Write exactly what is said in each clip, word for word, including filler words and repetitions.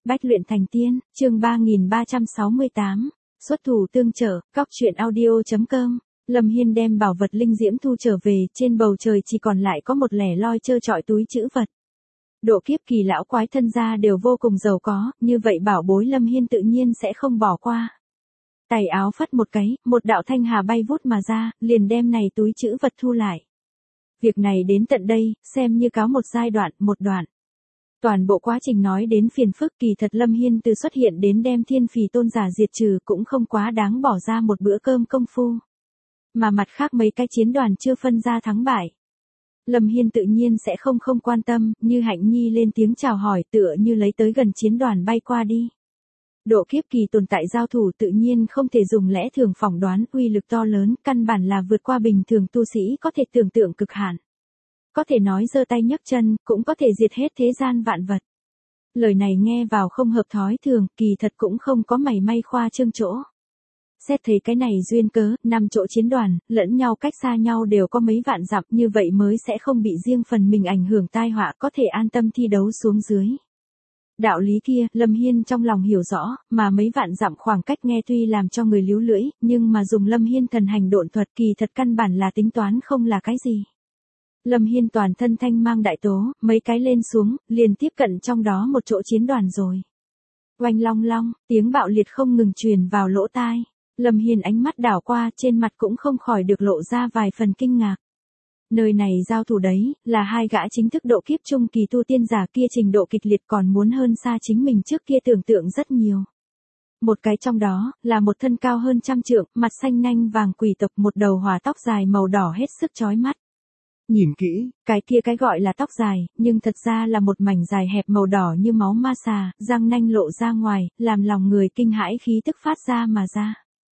Bách luyện thành tiên, chương ba nghìn ba trăm sáu mươi tám, xuất thủ tương trợ, cóc truyện audio.com. Lâm Hiên đem bảo vật linh diễm thu trở về, trên bầu trời chỉ còn lại có một lẻ loi trơ trọi túi trữ vật. Độ kiếp kỳ lão quái thân gia đều vô cùng giàu có, như vậy bảo bối Lâm Hiên tự nhiên sẽ không bỏ qua. Tay áo phất một cái, một đạo thanh hà bay vút mà ra, liền đem này túi trữ vật thu lại. Việc này đến tận đây, xem như cáo một giai đoạn, một đoạn. Toàn bộ quá trình nói đến phiền phức, kỳ thật Lâm Hiên từ xuất hiện đến đem thiên phì tôn giả diệt trừ cũng không quá đáng bỏ ra một bữa cơm công phu. Mà mặt khác mấy cái chiến đoàn chưa phân ra thắng bại. Lâm Hiên tự nhiên sẽ không không quan tâm, như Hạnh Nhi lên tiếng chào hỏi tựa như lấy tới gần chiến đoàn bay qua đi. Độ kiếp kỳ tồn tại giao thủ tự nhiên không thể dùng lẽ thường phỏng đoán, uy lực to lớn, căn bản là vượt qua bình thường tu sĩ có thể tưởng tượng cực hạn. Có thể nói giơ tay nhấc chân, cũng có thể diệt hết thế gian vạn vật. Lời này nghe vào không hợp thói thường, kỳ thật cũng không có mảy may khoa trương chỗ. Xét thấy cái này duyên cớ, năm chỗ chiến đoàn, lẫn nhau cách xa nhau đều có mấy vạn dặm, như vậy mới sẽ không bị riêng phần mình ảnh hưởng tai họa, có thể an tâm thi đấu xuống dưới. Đạo lý kia, Lâm Hiên trong lòng hiểu rõ, mà mấy vạn dặm khoảng cách nghe tuy làm cho người líu lưỡi, nhưng mà dùng Lâm Hiên thần hành độn thuật kỳ thật căn bản là tính toán không là cái gì. Lâm Hiên toàn thân thanh mang đại tố, mấy cái lên xuống, liền tiếp cận trong đó một chỗ chiến đoàn rồi. Oanh long long, tiếng bạo liệt không ngừng truyền vào lỗ tai. Lâm Hiên ánh mắt đảo qua, trên mặt cũng không khỏi được lộ ra vài phần kinh ngạc. Nơi này giao thủ đấy, là hai gã chính thức độ kiếp trung kỳ tu tiên giả kia trình độ kịch liệt còn muốn hơn xa chính mình trước kia tưởng tượng rất nhiều. Một cái trong đó, là một thân cao hơn trăm trượng, mặt xanh nanh vàng quỷ tộc, một đầu hòa tóc dài màu đỏ hết sức chói mắt. Nhìn kỹ, cái kia cái gọi là tóc dài, nhưng thật ra là một mảnh dài hẹp màu đỏ như máu ma xà, răng nanh lộ ra ngoài, làm lòng người kinh hãi khí tức phát ra mà ra.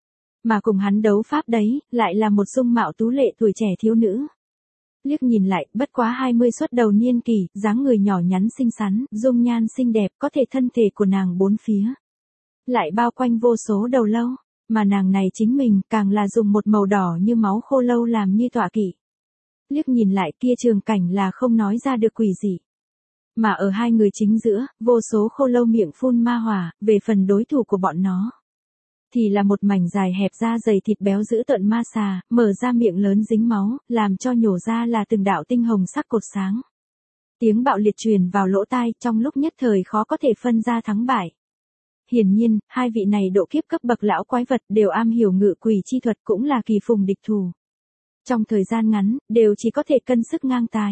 Mà cùng hắn đấu pháp đấy, lại là một dung mạo tú lệ tuổi trẻ thiếu nữ. Liếc nhìn lại, bất quá hai mươi xuất đầu niên kỳ, dáng người nhỏ nhắn xinh xắn, dung nhan xinh đẹp, có thể thân thể của nàng bốn phía. Lại bao quanh vô số đầu lâu, mà nàng này chính mình, càng là dùng một màu đỏ như máu khô lâu làm như tọa kỵ. Liếc nhìn lại kia trường cảnh là không nói ra được quỷ gì. Mà ở hai người chính giữa, vô số khô lâu miệng phun ma hỏa, về phần đối thủ của bọn nó. Thì là một mảnh dài hẹp da dày thịt béo dữ tợn ma xà, mở ra miệng lớn dính máu, làm cho nhổ ra là từng đạo tinh hồng sắc cột sáng. Tiếng bạo liệt truyền vào lỗ tai, trong lúc nhất thời khó có thể phân ra thắng bại. Hiển nhiên, hai vị này độ kiếp cấp bậc lão quái vật đều am hiểu ngự quỷ chi thuật, cũng là kỳ phùng địch thủ. Trong thời gian ngắn, đều chỉ có thể cân sức ngang tài.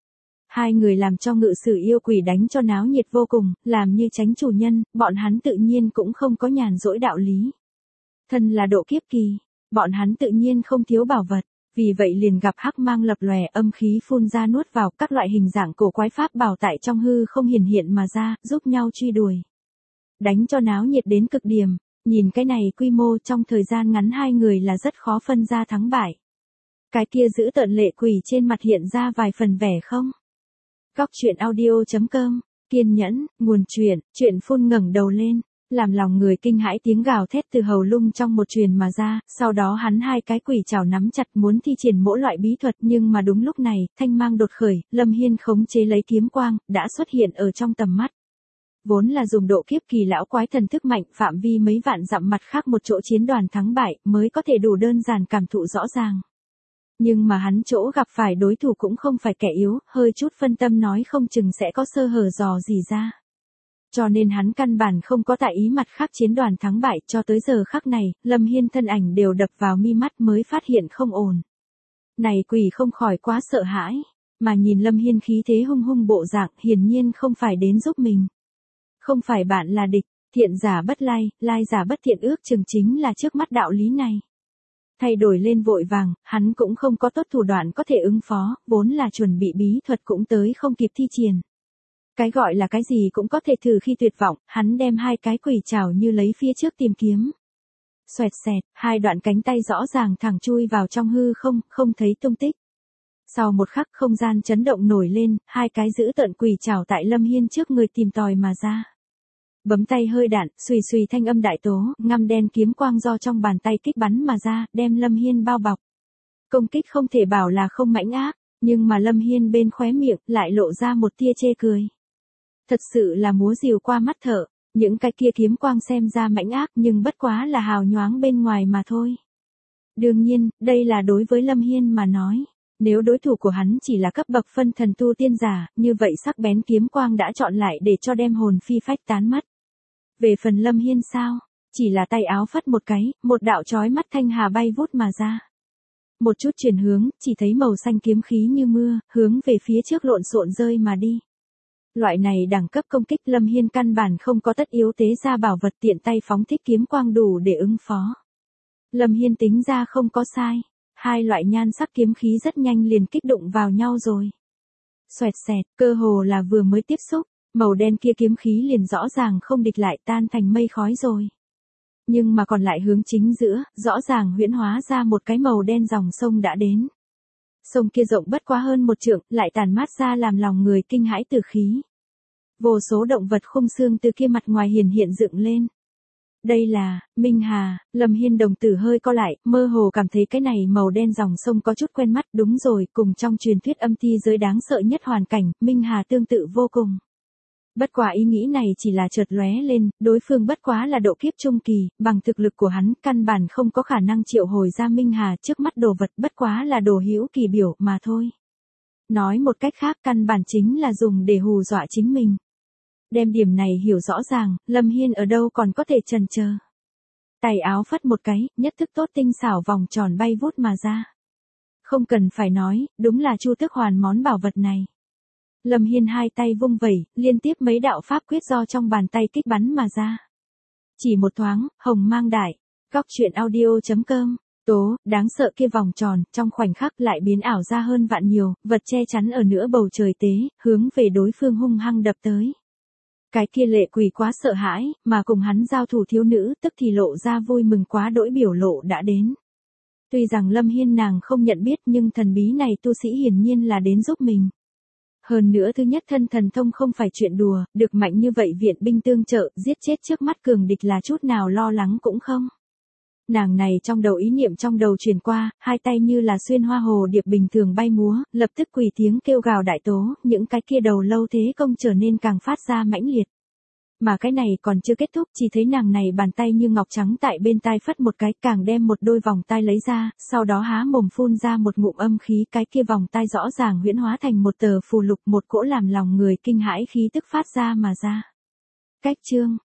Hai người làm cho ngự sử yêu quỷ đánh cho náo nhiệt vô cùng, làm như tránh chủ nhân, bọn hắn tự nhiên cũng không có nhàn rỗi đạo lý. Thân là độ kiếp kỳ, bọn hắn tự nhiên không thiếu bảo vật, vì vậy liền gặp hắc mang lập lòe, âm khí phun ra nuốt vào, các loại hình dạng cổ quái pháp bảo tại trong hư không hiển hiện mà ra, giúp nhau truy đuổi. Đánh cho náo nhiệt đến cực điểm, nhìn cái này quy mô trong thời gian ngắn hai người là rất khó phân ra thắng bại. Cái kia giữ tợn lệ quỷ trên mặt hiện ra vài phần vẻ không. Cóc truyện audio.com, kiên nhẫn, nguồn truyện, truyện phun ngẩng đầu lên, làm lòng người kinh hãi tiếng gào thét từ hầu lung trong một truyền mà ra, sau đó hắn hai cái quỷ chảo nắm chặt muốn thi triển mỗi loại bí thuật, nhưng mà đúng lúc này, thanh mang đột khởi, Lâm Hiên khống chế lấy kiếm quang, đã xuất hiện ở trong tầm mắt. Vốn là dùng độ kiếp kỳ lão quái thần thức mạnh, phạm vi mấy vạn dặm mặt khác một chỗ chiến đoàn thắng bại, mới có thể đủ đơn giản cảm thụ rõ ràng. Nhưng mà hắn chỗ gặp phải đối thủ cũng không phải kẻ yếu, hơi chút phân tâm nói không chừng sẽ có sơ hở dò gì ra. Cho nên hắn căn bản không có tại ý mặt khác chiến đoàn thắng bại, cho tới giờ khắc này, Lâm Hiên thân ảnh đều đập vào mi mắt mới phát hiện không ổn. Này quỷ không khỏi quá sợ hãi, mà nhìn Lâm Hiên khí thế hung hung bộ dạng, hiển nhiên không phải đến giúp mình. Không phải bạn là địch, thiện giả bất lai, lai giả bất thiện, ước chừng chính là trước mắt đạo lý này. Thay đổi lên vội vàng, hắn cũng không có tốt thủ đoạn có thể ứng phó, vốn là chuẩn bị bí thuật cũng tới không kịp thi triển. Cái gọi là cái gì cũng có thể thử khi tuyệt vọng, hắn đem hai cái quỷ chảo như lấy phía trước tìm kiếm. Xoẹt xẹt, hai đoạn cánh tay rõ ràng thẳng chui vào trong hư không, không thấy tung tích. Sau một khắc không gian chấn động nổi lên, hai cái giữ tợn quỷ chảo tại Lâm Hiên trước người tìm tòi mà ra. Bấm tay hơi đạn, xùy xùy thanh âm đại tố, ngăm đen kiếm quang do trong bàn tay kích bắn mà ra, đem Lâm Hiên bao bọc. Công kích không thể bảo là không mãnh ác, nhưng mà Lâm Hiên bên khóe miệng lại lộ ra một tia chê cười. Thật sự là múa rìu qua mắt thợ, Những cái kia kiếm quang xem ra mãnh ác nhưng bất quá là hào nhoáng bên ngoài mà thôi. Đương nhiên, đây là đối với Lâm Hiên mà nói. Nếu đối thủ của hắn chỉ là cấp bậc phân thần tu tiên giả, như vậy sắc bén kiếm quang đã chọn lại để cho đem hồn phi phách tán mất. Về phần Lâm Hiên sao? Chỉ là tay áo phất một cái, một đạo chói mắt thanh hà bay vút mà ra. Một chút chuyển hướng, chỉ thấy màu xanh kiếm khí như mưa, hướng về phía trước lộn xộn rơi mà đi. Loại này đẳng cấp công kích Lâm Hiên căn bản không có tất yếu tế ra bảo vật tiện tay phóng thích kiếm quang đủ để ứng phó. Lâm Hiên tính ra không có sai. Hai loại nhan sắc kiếm khí rất nhanh liền kích đụng vào nhau rồi. Xoẹt xẹt, cơ hồ là vừa mới tiếp xúc, màu đen kia kiếm khí liền rõ ràng không địch lại tan thành mây khói rồi. Nhưng mà còn lại hướng chính giữa, rõ ràng huyễn hóa ra một cái màu đen dòng sông đã đến. Sông kia rộng bất quá hơn một trượng, lại tàn mát ra làm lòng người kinh hãi từ khí. Vô số động vật khung xương từ kia mặt ngoài hiển hiện dựng lên. Đây là, Minh Hà, Lâm Hiên đồng tử hơi co lại, mơ hồ cảm thấy cái này màu đen dòng sông có chút quen mắt, đúng rồi, cùng trong truyền thuyết âm ti giới đáng sợ nhất hoàn cảnh, Minh Hà tương tự vô cùng. Bất quá ý nghĩ này chỉ là chợt lóe lên, đối phương bất quá là độ kiếp trung kỳ, bằng thực lực của hắn, căn bản không có khả năng triệu hồi ra Minh Hà trước mắt đồ vật bất quá là đồ hữu kỳ biểu mà thôi. Nói một cách khác căn bản chính là dùng để hù dọa chính mình. Đem điểm này hiểu rõ ràng, Lâm Hiên ở đâu còn có thể chần chờ. Tay áo phất một cái, nhất thức tốt tinh xảo vòng tròn bay vút mà ra. Không cần phải nói, đúng là Chu Tước Hoàn món bảo vật này. Lâm Hiên hai tay vung vẩy, liên tiếp mấy đạo pháp quyết do trong bàn tay kích bắn mà ra. Chỉ một thoáng, hồng mang đại. Góc truyện audio chấm com. Tố, đáng sợ kia vòng tròn, trong khoảnh khắc lại biến ảo ra hơn vạn nhiều, vật che chắn ở nửa bầu trời tế, hướng về đối phương hung hăng đập tới. Cái kia lệ quỷ quá sợ hãi, mà cùng hắn giao thủ thiếu nữ, tức thì lộ ra vui mừng quá đỗi biểu lộ đã đến. Tuy rằng Lâm Hiên nàng không nhận biết nhưng thần bí này tu sĩ hiển nhiên là đến giúp mình. Hơn nữa thứ nhất thân thần thông không phải chuyện đùa, được mạnh như vậy viện binh tương trợ, giết chết trước mắt cường địch là chút nào lo lắng cũng không. Nàng này trong đầu ý niệm trong đầu truyền qua, hai tay như là xuyên hoa hồ điệp bình thường bay múa, lập tức quỳ tiếng kêu gào đại tố, những cái kia đầu lâu thế công trở nên càng phát ra mãnh liệt. Mà cái này còn chưa kết thúc, chỉ thấy nàng này bàn tay như ngọc trắng tại bên tai phất một cái, càng đem một đôi vòng tai lấy ra, sau đó há mồm phun ra một ngụm âm khí, cái kia vòng tai rõ ràng huyễn hóa thành một tờ phù lục, một cỗ làm lòng người kinh hãi khí tức phát ra mà ra. Cách chương